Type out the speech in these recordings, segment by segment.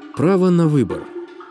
Право на выбор.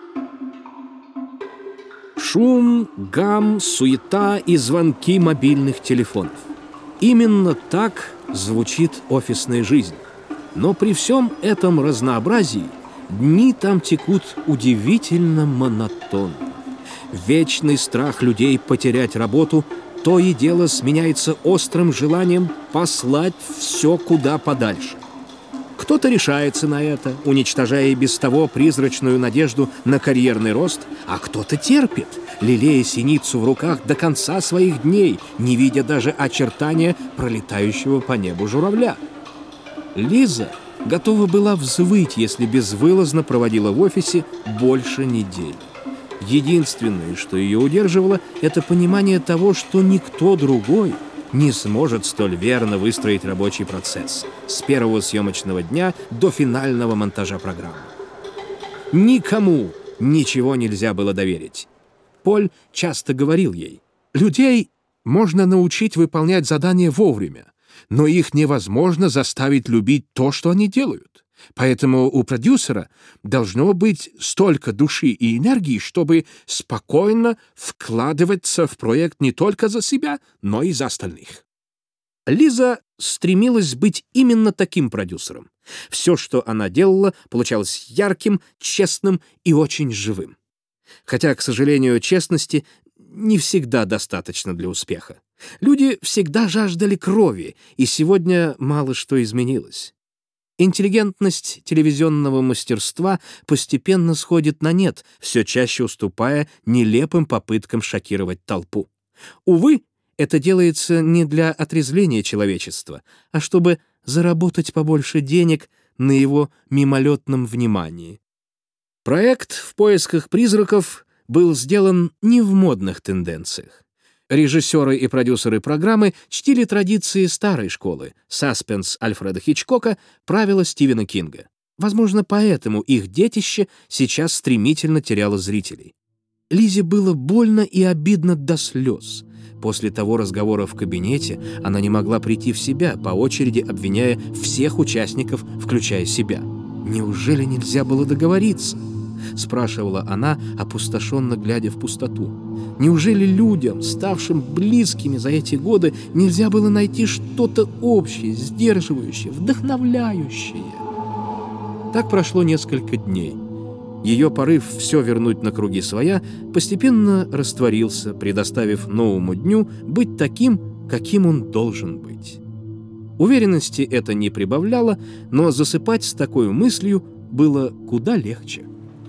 Шум, гам, суета и звонки мобильных телефонов. Именно так звучит офисная жизнь. Но при всем этом разнообразии дни там текут удивительно монотонно. Вечный страх людей потерять работу то и дело сменяется острым желанием послать все куда подальше. Кто-то решается на это, уничтожая и без того призрачную надежду на карьерный рост, а кто-то терпит, лелея синицу в руках до конца своих дней, не видя даже очертания пролетающего по небу журавля. Лиза готова была взвыть, если безвылазно проводила в офисе больше недели. Единственное, что ее удерживало, это понимание того, что никто другой не сможет столь верно выстроить рабочий процесс с первого съемочного дня до финального монтажа программы. Никому ничего нельзя было доверить. Поль часто говорил ей: «Людей можно научить выполнять задания вовремя, но их невозможно заставить любить то, что они делают. Поэтому у продюсера должно быть столько души и энергии, чтобы спокойно вкладываться в проект не только за себя, но и за остальных». Лиза стремилась быть именно таким продюсером. Все, что она делала, получалось ярким, честным и очень живым. Хотя, к сожалению, честности не всегда достаточно для успеха. Люди всегда жаждали крови, и сегодня мало что изменилось. Интеллигентность телевизионного мастерства постепенно сходит на нет, все чаще уступая нелепым попыткам шокировать толпу. Увы, это делается не для отрезвления человечества, а чтобы заработать побольше денег на его мимолетном внимании. Проект «В поисках призраков» был сделан не в модных тенденциях. Режиссеры и продюсеры программы чтили традиции старой школы, саспенс Альфреда Хичкока, правила Стивена Кинга. Возможно, поэтому их детище сейчас стремительно теряло зрителей. Лизе было больно и обидно до слез. После того разговора в кабинете она не могла прийти в себя, по очереди обвиняя всех участников, включая себя. «Неужели нельзя было договориться?» — спрашивала она, опустошенно глядя в пустоту. «Неужели людям, ставшим близкими за эти годы, нельзя было найти что-то общее, сдерживающее, вдохновляющее?» Так прошло несколько дней. Ее порыв все вернуть на круги своя постепенно растворился, предоставив новому дню быть таким, каким он должен быть. Уверенности это не прибавляло, но засыпать с такой мыслью было куда легче.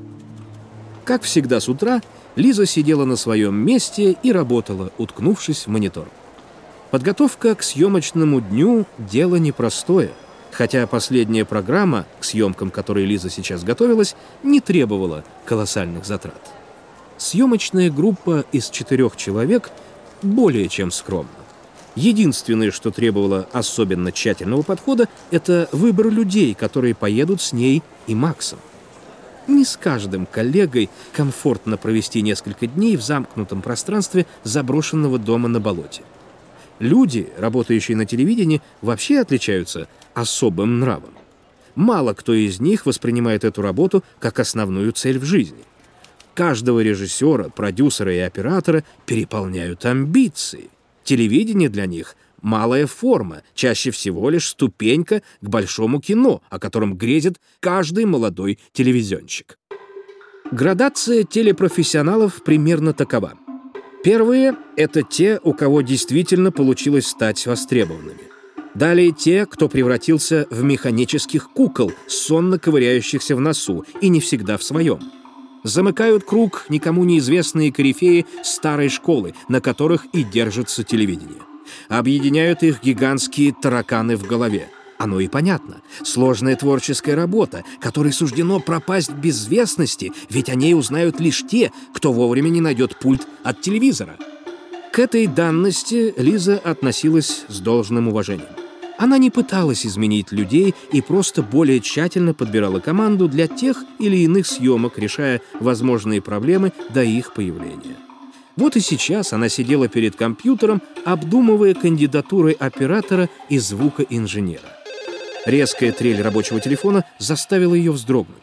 Как всегда с утра, Лиза сидела на своем месте и работала, уткнувшись в монитор. Подготовка к съемочному дню – дело непростое, хотя последняя программа, к съемкам которой Лиза сейчас готовилась, не требовала колоссальных затрат. Съемочная группа из 4 человек более чем скромна. Единственное, что требовало особенно тщательного подхода, это выбор людей, которые поедут с ней и Максом. Не с каждым коллегой комфортно провести несколько дней в замкнутом пространстве заброшенного дома на болоте. Люди, работающие на телевидении, вообще отличаются особым нравом. Мало кто из них воспринимает эту работу как основную цель в жизни. Каждого режиссера, продюсера и оператора переполняют амбиции. Телевидение для них — малая форма, чаще всего лишь ступенька к большому кино, о котором грезит каждый молодой телевизионщик. Градация телепрофессионалов примерно такова. Первые — это те, у кого действительно получилось стать востребованными. Далее те, кто превратился в механических кукол, сонно ковыряющихся в носу, и не всегда в своем. Замыкают круг никому неизвестные корифеи старой школы, на которых и держится телевидение. Объединяют их гигантские тараканы в голове. Оно и понятно. Сложная творческая работа, которой суждено пропасть в безвестности, ведь о ней узнают лишь те, кто вовремя не найдет пульт от телевизора. К этой данности Лиза относилась с должным уважением. Она не пыталась изменить людей и просто более тщательно подбирала команду для тех или иных съемок, решая возможные проблемы до их появления. Вот и сейчас она сидела перед компьютером, обдумывая кандидатуры оператора и звукоинженера. Резкая трель рабочего телефона заставила ее вздрогнуть.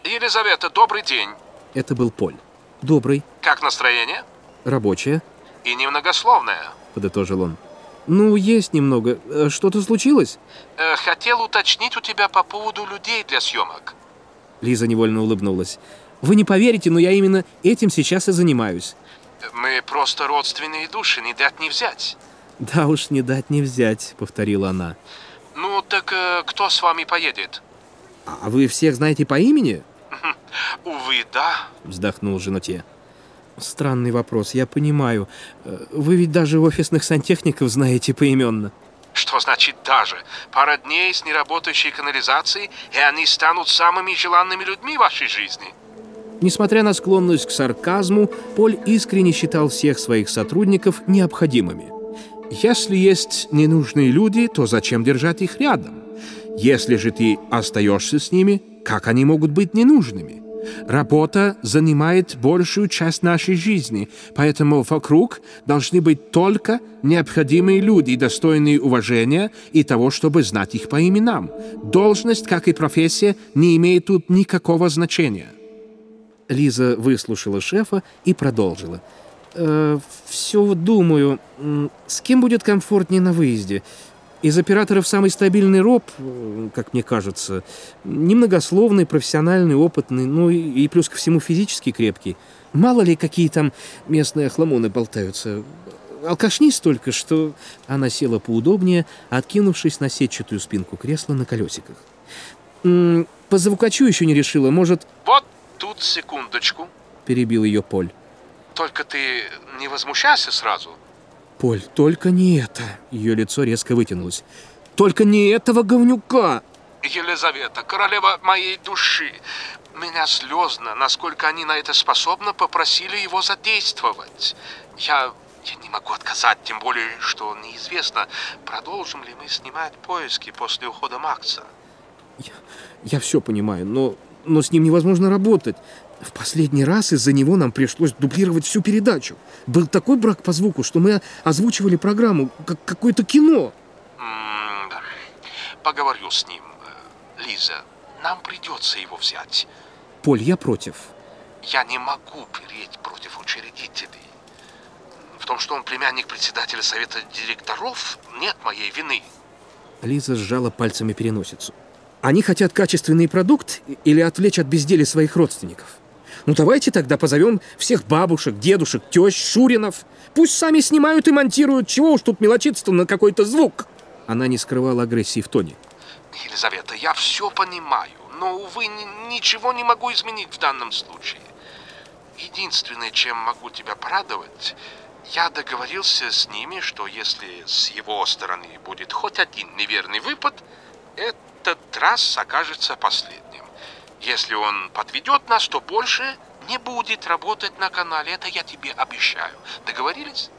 Елизавета, добрый день. Это был Поль. «Добрый». Как настроение? «Рабочее», И немногословное. — подытожил он. «Ну, есть немного. Что-то случилось?» Хотел уточнить у тебя по поводу людей для съемок. Лиза невольно улыбнулась. «Вы не поверите, но я именно этим сейчас и занимаюсь». Мы просто родственные души, не дать не взять. «Да уж, не дать не взять», — повторила она. Ну, так кто с вами поедет? «А вы всех знаете по имени?» Увы, да. — вздохнул Женотье. «Странный вопрос, я понимаю. Вы ведь даже офисных сантехников знаете поименно». Что значит даже? Пара дней с неработающей канализацией, и они станут самыми желанными людьми в вашей жизни. Несмотря на склонность к сарказму, Поль искренне считал всех своих сотрудников необходимыми. «Если есть ненужные люди, то зачем держать их рядом? Если же ты остаешься с ними, как они могут быть ненужными? Работа занимает большую часть нашей жизни, поэтому вокруг должны быть только необходимые люди, достойные уважения и того, чтобы знать их по именам. Должность, как и профессия, не имеет тут никакого значения». Лиза выслушала шефа и продолжила. «Все думаю, с кем будет комфортнее на выезде? Из операторов самый стабильный Роб, как мне кажется, немногословный, профессиональный, опытный, ну и плюс ко всему физически крепкий. Мало ли, какие там местные охламоны болтаются. Алкашни столько, что...» Она села поудобнее, откинувшись на сетчатую спинку кресла на колесиках. «По звукачу еще не решила, может...» Вот тут секундочку. — перебил ее Поль. Только ты не возмущайся сразу. «Поль, только не это!» Ее лицо резко вытянулось. «Только не этого говнюка!» Елизавета, королева моей души, меня слезно, насколько они на это способны, попросили его задействовать. Я не могу отказать, тем более, что неизвестно, продолжим ли мы снимать поиски после ухода Макса. Я все понимаю, но с ним невозможно работать. В последний раз из-за него нам пришлось дублировать всю передачу. Был такой брак по звуку, что мы озвучивали программу, как какое-то кино. Поговорю с ним. Лиза, нам придется его взять. Поль, я против. Я не могу переть против учредителей. В том, что он племянник председателя совета директоров, нет моей вины. Лиза сжала пальцами переносицу. Они хотят качественный продукт или отвлечь от безделия своих родственников? Ну давайте тогда позовем всех бабушек, дедушек, тещ, шуринов. Пусть сами снимают и монтируют. Чего уж тут мелочиться-то на какой-то звук. Она не скрывала агрессии в тоне. Елизавета, я все понимаю, но, увы, ничего не могу изменить в данном случае. Единственное, чем могу тебя порадовать, я договорился с ними, что если с его стороны будет хоть один неверный выпад, этот раз окажется последним. Если он подведет нас, то больше не будет работать на канале. Это я тебе обещаю. Договорились?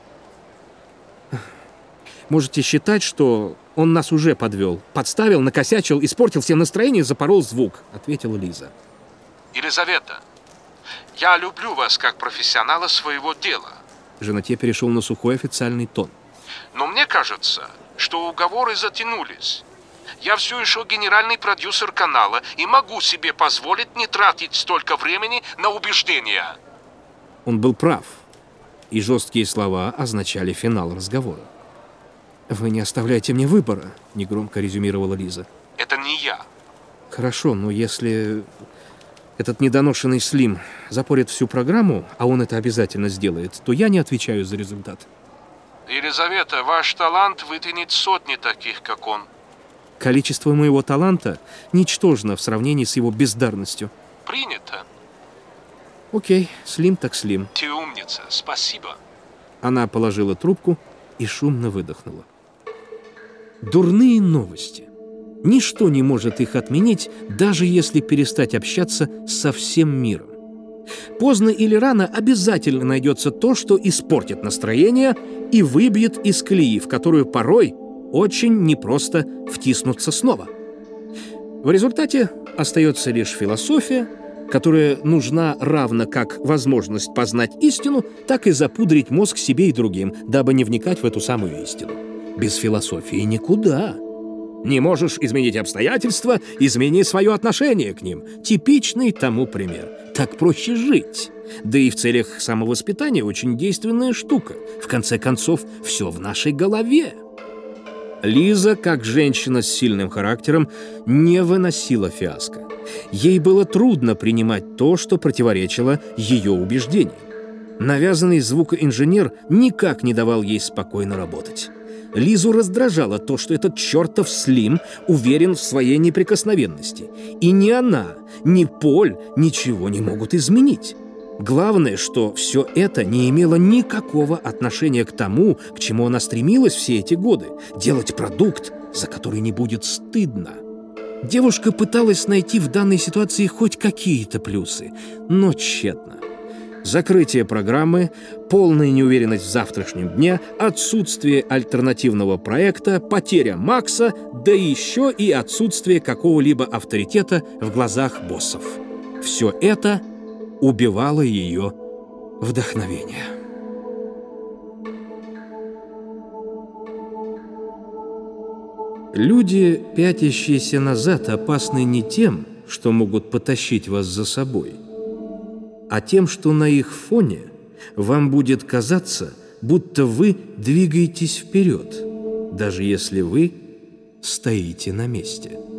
Можете считать, что он нас уже подвел. Подставил, накосячил, испортил всем настроение, запорол звук, ответила Лиза. Елизавета, я люблю вас как профессионала своего дела. Женотье перешел на сухой официальный тон. Но мне кажется, что уговоры затянулись. Я все еще генеральный продюсер канала и могу себе позволить не тратить столько времени на убеждения. Он был прав, и жесткие слова означали финал разговора. «Вы не оставляете мне выбора», — негромко резюмировала Лиза. Это не я. «Хорошо, но если этот недоношенный Слим запорит всю программу, а он это обязательно сделает, то я не отвечаю за результат». Елизавета, ваш талант вытянет сотни таких, как он. Количество моего таланта ничтожно в сравнении с его бездарностью. Принято. Окей, Слим так Слим. Ты умница, спасибо. Она положила трубку и шумно выдохнула. Дурные новости. Ничто не может их отменить, даже если перестать общаться со всем миром. Поздно или рано обязательно найдется то, что испортит настроение и выбьет из колеи, в которую порой очень непросто втиснуться снова. В результате остается лишь философия, которая нужна равно как возможность познать истину, так и запудрить мозг себе и другим, дабы не вникать в эту самую истину. Без философии никуда. Не можешь изменить обстоятельства, измени свое отношение к ним. Типичный тому пример. Так проще жить. Да и в целях самовоспитания очень действенная штука. В конце концов, все в нашей голове. Лиза, как женщина с сильным характером, не выносила фиаско. Ей было трудно принимать то, что противоречило ее убеждениям. Навязанный звукоинженер никак не давал ей спокойно работать. Лизу раздражало то, что этот чертов Слим уверен в своей неприкосновенности. И ни она, ни Поль ничего не могут изменить. Главное, что все это не имело никакого отношения к тому, к чему она стремилась все эти годы – делать продукт, за который не будет стыдно. Девушка пыталась найти в данной ситуации хоть какие-то плюсы, но тщетно. Закрытие программы, полная неуверенность в завтрашнем дне, отсутствие альтернативного проекта, потеря Макса, да еще и отсутствие какого-либо авторитета в глазах боссов. Все это убивало ее вдохновение. Люди, пятящиеся назад, опасны не тем, что могут потащить вас за собой, а тем, что на их фоне вам будет казаться, будто вы двигаетесь вперед, даже если вы стоите на месте.